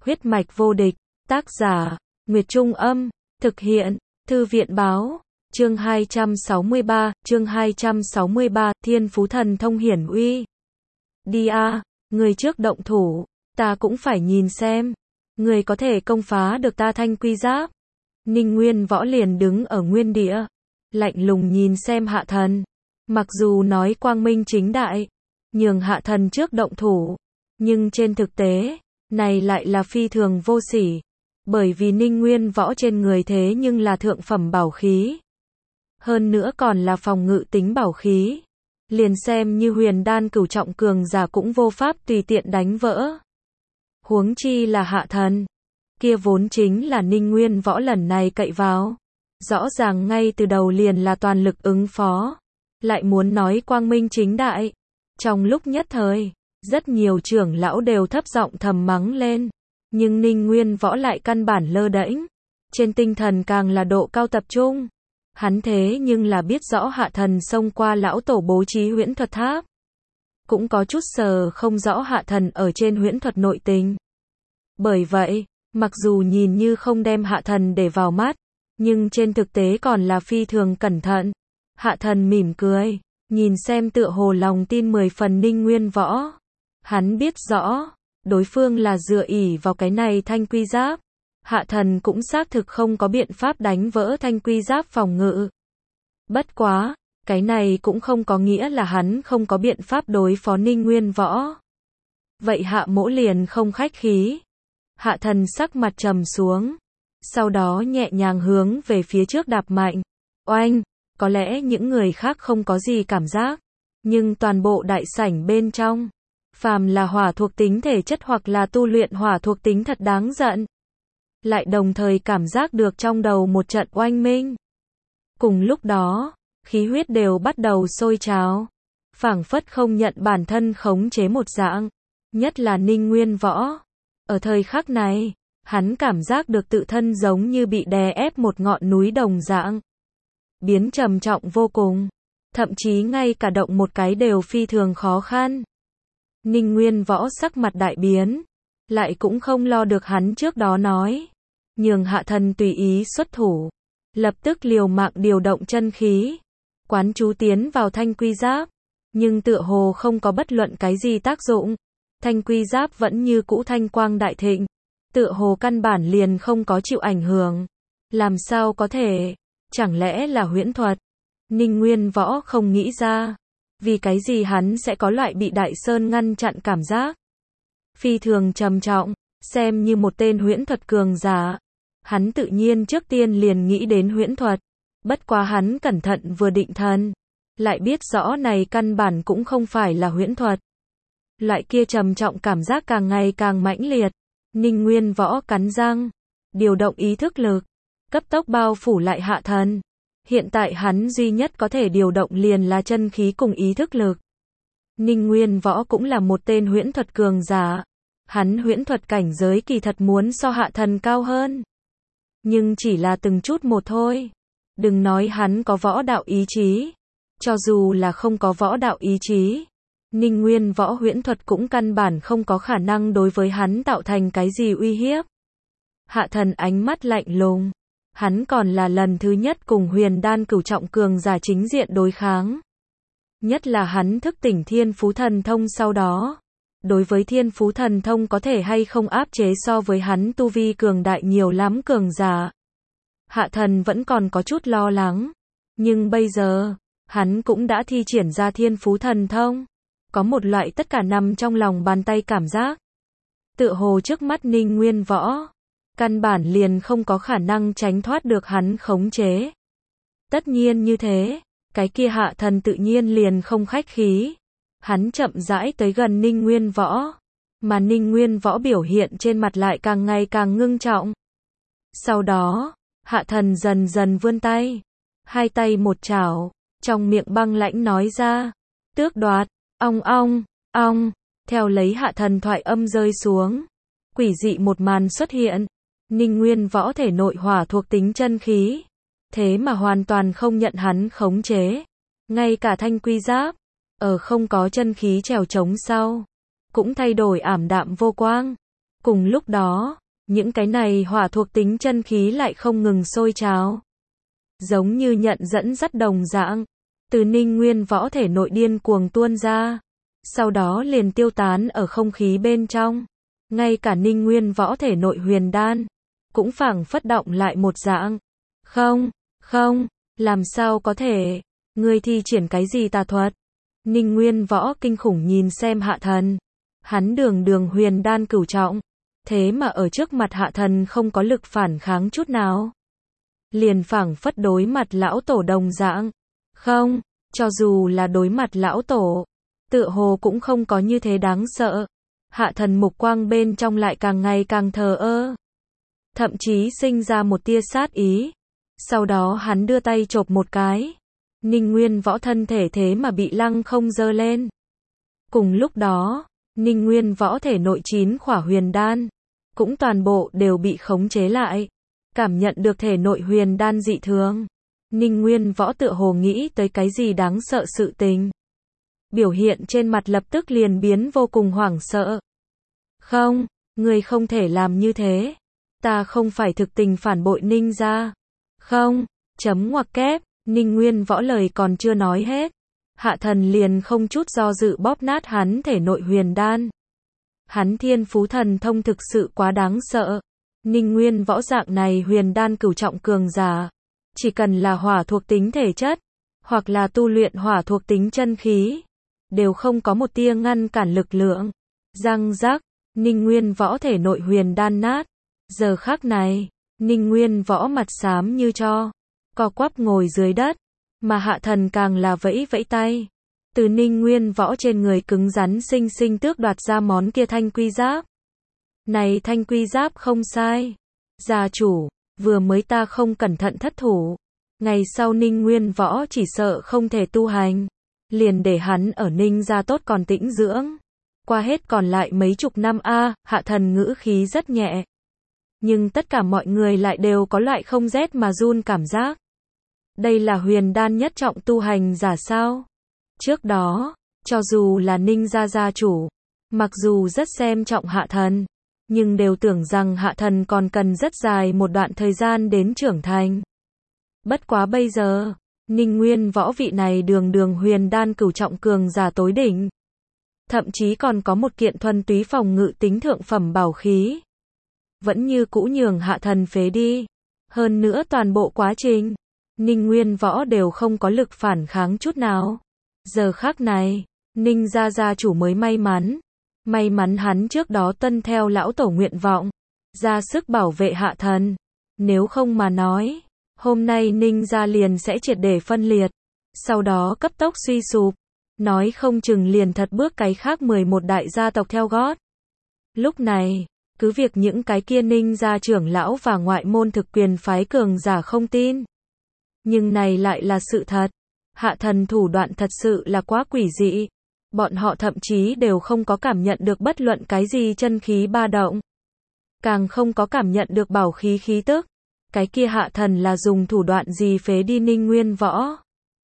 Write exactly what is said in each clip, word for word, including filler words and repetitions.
Huyết mạch vô địch, tác giả, Nguyệt Trung Âm, thực hiện, Thư viện Báo, chương hai trăm sáu mươi ba, chương hai trăm sáu mươi ba, Thiên Phú Thần Thông hiển uy. Đi a, người trước động thủ, ta cũng phải nhìn xem, người có thể công phá được ta thanh quy giáp. Ninh Nguyên Võ liền đứng ở nguyên địa, lạnh lùng nhìn xem Hạ Thần. Mặc dù nói quang minh chính đại, nhường Hạ Thần trước động thủ, nhưng trên thực tế, này lại là phi thường vô sỉ, bởi vì Ninh Nguyên Võ trên người thế nhưng là thượng phẩm bảo khí. Hơn nữa còn là phòng ngự tính bảo khí. Liền xem như huyền đan cửu trọng cường giả cũng vô pháp tùy tiện đánh vỡ. Huống chi là Hạ Thần. Kia vốn chính là Ninh Nguyên Võ lần này cậy vào. Rõ ràng ngay từ đầu liền là toàn lực ứng phó. Lại muốn nói quang minh chính đại. Trong lúc nhất thời, rất nhiều trưởng lão đều thấp giọng thầm mắng lên. Nhưng Ninh Nguyên Võ lại căn bản lơ đễnh. Trên tinh thần càng là độ cao tập trung. Hắn thế nhưng là biết rõ Hạ Thần xông qua lão tổ bố trí huyễn thuật tháp. Cũng có chút sờ không rõ Hạ Thần ở trên huyễn thuật nội tình. Bởi vậy, mặc dù nhìn như không đem Hạ Thần để vào mắt, nhưng trên thực tế còn là phi thường cẩn thận. Hạ Thần mỉm cười, nhìn xem tựa hồ lòng tin mười phần Ninh Nguyên Võ. Hắn biết rõ, đối phương là dựa ỷ vào cái này thanh quy giáp. Hạ Thần cũng xác thực không có biện pháp đánh vỡ thanh quy giáp phòng ngự. Bất quá, cái này cũng không có nghĩa là hắn không có biện pháp đối phó Ninh Nguyên Võ. Vậy Hạ Mỗ liền không khách khí. Hạ Thần sắc mặt trầm xuống, sau đó nhẹ nhàng hướng về phía trước đạp mạnh. Oanh, có lẽ những người khác không có gì cảm giác, nhưng toàn bộ đại sảnh bên trong, phàm là hỏa thuộc tính thể chất hoặc là tu luyện hỏa thuộc tính thật đáng giận. Lại đồng thời cảm giác được trong đầu một trận oanh minh. Cùng lúc đó, khí huyết đều bắt đầu sôi trào, phảng phất không nhận bản thân khống chế một dạng, nhất là Ninh Nguyên Võ. Ở thời khắc này, hắn cảm giác được tự thân giống như bị đè ép một ngọn núi đồng dạng, biến trầm trọng vô cùng, thậm chí ngay cả động một cái đều phi thường khó khăn. Ninh Nguyên Võ sắc mặt đại biến, lại cũng không lo được hắn trước đó nói. Nhường Hạ Thần tùy ý xuất thủ, lập tức liều mạng điều động chân khí, quán chú tiến vào thanh quy giáp, nhưng tựa hồ không có bất luận cái gì tác dụng. Thanh quy giáp vẫn như cũ thanh quang đại thịnh, tựa hồ căn bản liền không có chịu ảnh hưởng. Làm sao có thể? Chẳng lẽ là huyễn thuật? Ninh Nguyên Võ không nghĩ ra, vì cái gì hắn sẽ có loại bị Đại Sơn ngăn chặn cảm giác. Phi thường trầm trọng, xem như một tên huyễn thuật cường giả. Hắn tự nhiên trước tiên liền nghĩ đến huyễn thuật, bất quá hắn cẩn thận vừa định thần, lại biết rõ này căn bản cũng không phải là huyễn thuật. Loại kia trầm trọng cảm giác càng ngày càng mãnh liệt. Ninh Nguyên Võ cắn răng, điều động ý thức lực, cấp tốc bao phủ lại Hạ Thần. Hiện tại hắn duy nhất có thể điều động liền là chân khí cùng ý thức lực. Ninh Nguyên Võ cũng là một tên huyễn thuật cường giả. Hắn huyễn thuật cảnh giới kỳ thật muốn so Hạ Thần cao hơn. Nhưng chỉ là từng chút một thôi. Đừng nói hắn có võ đạo ý chí. Cho dù là không có võ đạo ý chí, Ninh Nguyên Võ huyễn thuật cũng căn bản không có khả năng đối với hắn tạo thành cái gì uy hiếp. Hạ Thần ánh mắt lạnh lùng. Hắn còn là lần thứ nhất cùng huyền đan cửu trọng cường giả chính diện đối kháng. Nhất là hắn thức tỉnh Thiên Phú Thần Thông sau đó. Đối với Thiên Phú Thần Thông có thể hay không áp chế so với hắn tu vi cường đại nhiều lắm cường giả. Hạ Thần vẫn còn có chút lo lắng. Nhưng bây giờ, hắn cũng đã thi triển ra Thiên Phú Thần Thông. Có một loại tất cả nằm trong lòng bàn tay cảm giác. Tựa hồ trước mắt Ninh Nguyên Võ, căn bản liền không có khả năng tránh thoát được hắn khống chế. Tất nhiên như thế, cái kia Hạ Thần tự nhiên liền không khách khí. Hắn chậm rãi tới gần Ninh Nguyên Võ, mà Ninh Nguyên Võ biểu hiện trên mặt lại càng ngày càng ngưng trọng. Sau đó, Hạ Thần dần dần vươn tay, hai tay một chảo, trong miệng băng lãnh nói ra, tước đoạt, ong ong, ong, theo lấy Hạ Thần thoại âm rơi xuống. Quỷ dị một màn xuất hiện, Ninh Nguyên Võ thể nội hỏa thuộc tính chân khí, thế mà hoàn toàn không nhận hắn khống chế. Ngay cả thanh quy giáp, ở không có chân khí trèo chống sau, cũng thay đổi ảm đạm vô quang. Cùng lúc đó, những cái này hỏa thuộc tính chân khí lại không ngừng sôi trào. Giống như nhận dẫn dắt đồng dạng, từ Ninh Nguyên Võ thể nội điên cuồng tuôn ra, sau đó liền tiêu tán ở không khí bên trong. Ngay cả Ninh Nguyên Võ thể nội huyền đan, cũng phảng phất động lại một dạng. Không, không, làm sao có thể, ngươi thi triển cái gì tà thuật? Ninh Nguyên Võ kinh khủng nhìn xem Hạ Thần, hắn đường đường huyền đan cửu trọng, thế mà ở trước mặt Hạ Thần không có lực phản kháng chút nào. Liền phảng phất đối mặt lão tổ đồng dạng. Không, cho dù là đối mặt lão tổ, tựa hồ cũng không có như thế đáng sợ. Hạ Thần mục quang bên trong lại càng ngày càng thờ ơ, thậm chí sinh ra một tia sát ý. Sau đó hắn đưa tay chộp một cái, Ninh Nguyên Võ thân thể thế mà bị lăng không giơ lên. Cùng lúc đó, Ninh Nguyên Võ thể nội chín khỏa huyền đan, cũng toàn bộ đều bị khống chế lại. Cảm nhận được thể nội huyền đan dị thường, Ninh Nguyên Võ tựa hồ nghĩ tới cái gì đáng sợ sự tình. Biểu hiện trên mặt lập tức liền biến vô cùng hoảng sợ. Không, ngươi không thể làm như thế. Ta không phải thực tình phản bội Ninh gia. Không, chấm ngoặc kép, Ninh Nguyên Võ lời còn chưa nói hết. Hạ Thần liền không chút do dự bóp nát hắn thể nội huyền đan. Hắn thiên phú thần thông thực sự quá đáng sợ. Ninh Nguyên Võ dạng này huyền đan cửu trọng cường giả, chỉ cần là hỏa thuộc tính thể chất, hoặc là tu luyện hỏa thuộc tính chân khí, đều không có một tia ngăn cản lực lượng. Răng rắc, Ninh Nguyên Võ thể nội huyền đan nát. Giờ khắc này, Ninh Nguyên Võ mặt xám như tro, co quắp ngồi dưới đất, mà Hạ Thần càng là vẫy vẫy tay. Từ Ninh Nguyên Võ trên người cứng rắn xinh xinh tước đoạt ra món kia thanh quy giáp. Này thanh quy giáp không sai. Gia chủ, vừa mới ta không cẩn thận thất thủ. Ngày sau Ninh Nguyên Võ chỉ sợ không thể tu hành. Liền để hắn ở Ninh gia tốt còn tĩnh dưỡng. Qua hết còn lại mấy chục năm a, Hạ Thần ngữ khí rất nhẹ. Nhưng tất cả mọi người lại đều có loại không rét mà run cảm giác. Đây là huyền đan nhất trọng tu hành giả sao? Trước đó, cho dù là Ninh gia gia chủ, mặc dù rất xem trọng Hạ Thần, nhưng đều tưởng rằng Hạ Thần còn cần rất dài một đoạn thời gian đến trưởng thành. Bất quá bây giờ, Ninh Nguyên Võ vị này đường đường huyền đan cửu trọng cường giả tối đỉnh. Thậm chí còn có một kiện thuần túy phòng ngự tính thượng phẩm bảo khí. Vẫn như cũ nhường Hạ Thần phế đi. Hơn nữa toàn bộ quá trình, Ninh Nguyên Võ đều không có lực phản kháng chút nào. Giờ khắc này, Ninh gia gia chủ mới may mắn. May mắn hắn trước đó tuân theo lão tổ nguyện vọng, ra sức bảo vệ Hạ Thần. Nếu không mà nói, hôm nay Ninh gia liền sẽ triệt để phân liệt, sau đó cấp tốc suy sụp, nói không chừng liền thật bước cái khác mười một đại gia tộc theo gót. Lúc này, cứ việc những cái kia Ninh gia trưởng lão và ngoại môn thực quyền phái cường giả không tin, nhưng này lại là sự thật. Hạ Thần thủ đoạn thật sự là quá quỷ dị. Bọn họ thậm chí đều không có cảm nhận được bất luận cái gì chân khí ba động. Càng không có cảm nhận được bảo khí khí tức. Cái kia Hạ Thần là dùng thủ đoạn gì phế đi Ninh Nguyên Võ.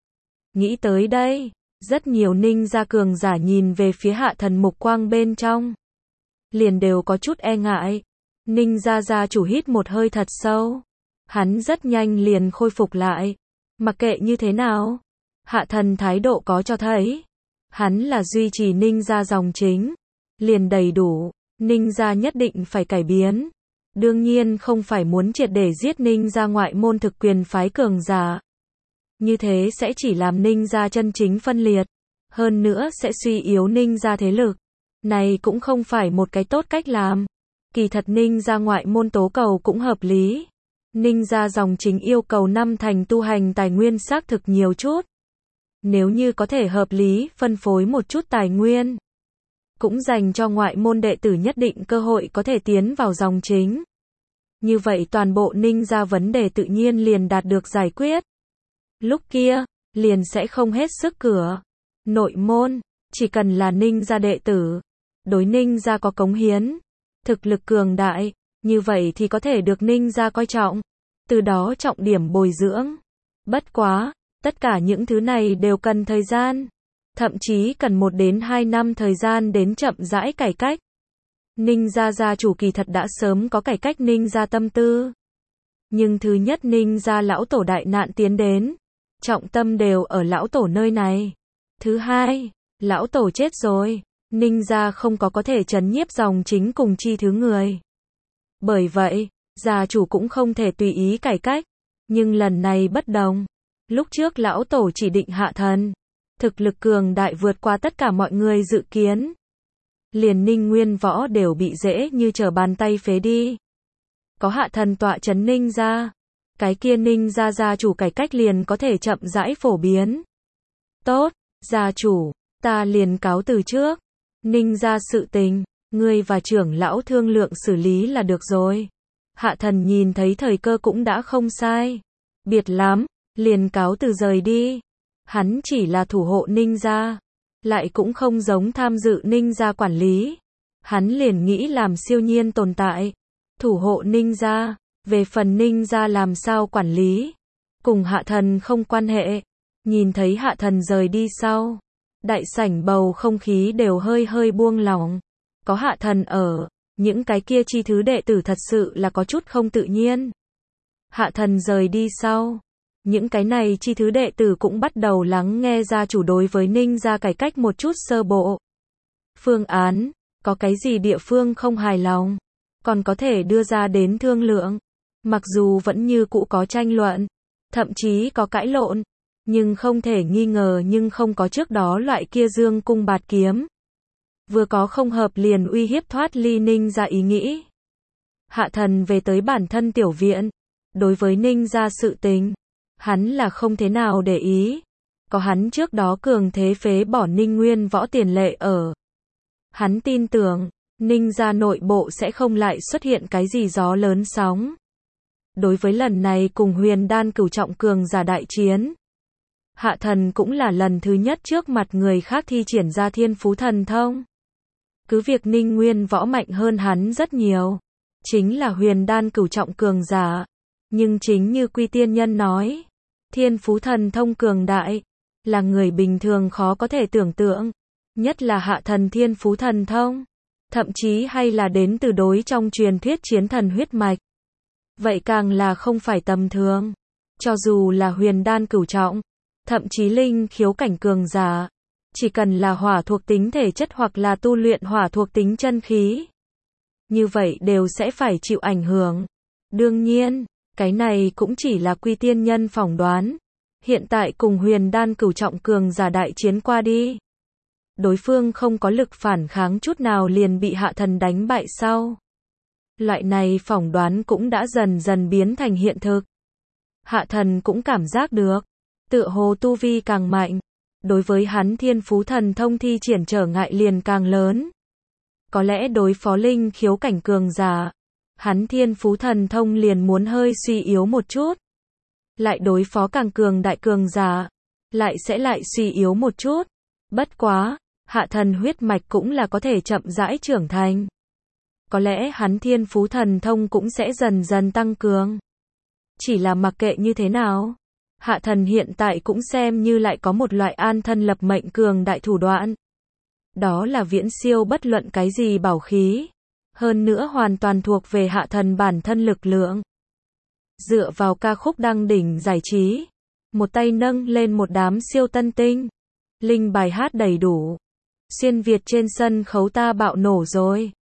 Nghĩ tới đây, rất nhiều Ninh gia cường giả nhìn về phía Hạ Thần mục quang bên trong. Liền đều có chút e ngại. Ninh gia gia chủ hít một hơi thật sâu. Hắn rất nhanh liền khôi phục lại. Mặc kệ như thế nào, Hạ Thần thái độ có cho thấy. Hắn là duy trì Ninh gia dòng chính. Liền đầy đủ, Ninh gia nhất định phải cải biến. Đương nhiên không phải muốn triệt để giết Ninh gia ngoại môn thực quyền phái cường giả. Như thế sẽ chỉ làm Ninh gia chân chính phân liệt. Hơn nữa sẽ suy yếu Ninh gia thế lực. Này cũng không phải một cái tốt cách làm. Kỳ thật Ninh gia ngoại môn tố cầu cũng hợp lý. Ninh gia dòng chính yêu cầu năm thành tu hành tài nguyên xác thực nhiều chút. Nếu như có thể hợp lý phân phối một chút tài nguyên, cũng dành cho ngoại môn đệ tử nhất định cơ hội có thể tiến vào dòng chính. Như vậy toàn bộ Ninh gia vấn đề tự nhiên liền đạt được giải quyết. Lúc kia, liền sẽ không hết sức cửa. Nội môn, chỉ cần là Ninh gia đệ tử, đối Ninh gia có cống hiến, thực lực cường đại, như vậy thì có thể được Ninh gia coi trọng, từ đó trọng điểm bồi dưỡng. Bất quá, tất cả những thứ này đều cần thời gian, thậm chí cần một đến hai năm thời gian đến chậm rãi cải cách. Ninh gia gia chủ kỳ thật đã sớm có cải cách Ninh gia tâm tư. Nhưng thứ nhất Ninh gia lão tổ đại nạn tiến đến, trọng tâm đều ở lão tổ nơi này. Thứ hai, lão tổ chết rồi, Ninh gia không có có thể trấn nhiếp dòng chính cùng chi thứ người. Bởi vậy, gia chủ cũng không thể tùy ý cải cách, nhưng lần này bất đồng. Lúc trước lão tổ chỉ định Hạ Thần, thực lực cường đại vượt qua tất cả mọi người dự kiến. Liền Ninh Nguyên Võ đều bị dễ như trở bàn tay phế đi. Có Hạ Thần tọa trấn Ninh gia, cái kia Ninh gia gia chủ cải cách liền có thể chậm rãi phổ biến. Tốt, gia chủ, ta liền cáo từ trước. Ninh gia sự tình, ngươi và trưởng lão thương lượng xử lý là được rồi. Hạ Thần nhìn thấy thời cơ cũng đã không sai. Biệt lắm, liền cáo từ rời đi. Hắn chỉ là thủ hộ Ninh gia, lại cũng không giống tham dự Ninh gia quản lý. Hắn liền nghĩ làm siêu nhiên tồn tại, thủ hộ Ninh gia. Về phần Ninh gia làm sao quản lý, cùng Hạ Thần không quan hệ. Nhìn thấy Hạ Thần rời đi sau, đại sảnh bầu không khí đều hơi hơi buông lỏng. Có Hạ Thần ở, những cái kia chi thứ đệ tử thật sự là có chút không tự nhiên. Hạ Thần rời đi sau, những cái này chi thứ đệ tử cũng bắt đầu lắng nghe gia chủ đối với Ninh gia cải cách một chút sơ bộ phương án, có cái gì địa phương không hài lòng, còn có thể đưa ra đến thương lượng. Mặc dù vẫn như cũ có tranh luận, thậm chí có cãi lộn, nhưng không thể nghi ngờ nhưng không có trước đó loại kia dương cung bạt kiếm. Vừa có không hợp liền uy hiếp thoát ly Ninh gia ý nghĩ. Hạ Thần về tới bản thân tiểu viện, đối với Ninh gia sự tình, hắn là không thế nào để ý. Có hắn trước đó cường thế phế bỏ Ninh Nguyên Võ tiền lệ ở. Hắn tin tưởng, Ninh gia nội bộ sẽ không lại xuất hiện cái gì gió lớn sóng. Đối với lần này cùng Huyền Đan cửu trọng cường giả đại chiến, Hạ Thần cũng là lần thứ nhất trước mặt người khác thi triển ra thiên phú thần thông. Cứ việc Ninh Nguyên Võ mạnh hơn hắn rất nhiều, chính là Huyền Đan cửu trọng cường giả. Nhưng chính như Quy Tiên Nhân nói, thiên phú thần thông cường đại, là người bình thường khó có thể tưởng tượng. Nhất là Hạ Thần thiên phú thần thông, thậm chí hay là đến từ đối trong truyền thuyết chiến thần huyết mạch. Vậy càng là không phải tầm thường. Cho dù là Huyền Đan cửu trọng, thậm chí linh khiếu cảnh cường giả, chỉ cần là hỏa thuộc tính thể chất hoặc là tu luyện hỏa thuộc tính chân khí, như vậy đều sẽ phải chịu ảnh hưởng. Đương nhiên, cái này cũng chỉ là Quy Tiên Nhân phỏng đoán. Hiện tại cùng Huyền Đan cửu trọng cường giả đại chiến qua đi, đối phương không có lực phản kháng chút nào liền bị Hạ Thần đánh bại sau. Loại này phỏng đoán cũng đã dần dần biến thành hiện thực. Hạ Thần cũng cảm giác được, tựa hồ tu vi càng mạnh, đối với hắn thiên phú thần thông thi triển trở ngại liền càng lớn. Có lẽ đối phó linh khiếu cảnh cường giả, hắn thiên phú thần thông liền muốn hơi suy yếu một chút. Lại đối phó càng cường đại cường giả, lại sẽ lại suy yếu một chút. Bất quá, Hạ Thần huyết mạch cũng là có thể chậm rãi trưởng thành. Có lẽ hắn thiên phú thần thông cũng sẽ dần dần tăng cường. Chỉ là mặc kệ như thế nào, Hạ Thần hiện tại cũng xem như lại có một loại an thân lập mệnh cường đại thủ đoạn. Đó là viễn siêu bất luận cái gì bảo khí. Hơn nữa hoàn toàn thuộc về Hạ Thần bản thân lực lượng. Dựa vào ca khúc đăng đỉnh giải trí, một tay nâng lên một đám siêu tân tinh. Linh bài hát đầy đủ. Xuyên Việt trên sân khấu ta bạo nổ rồi.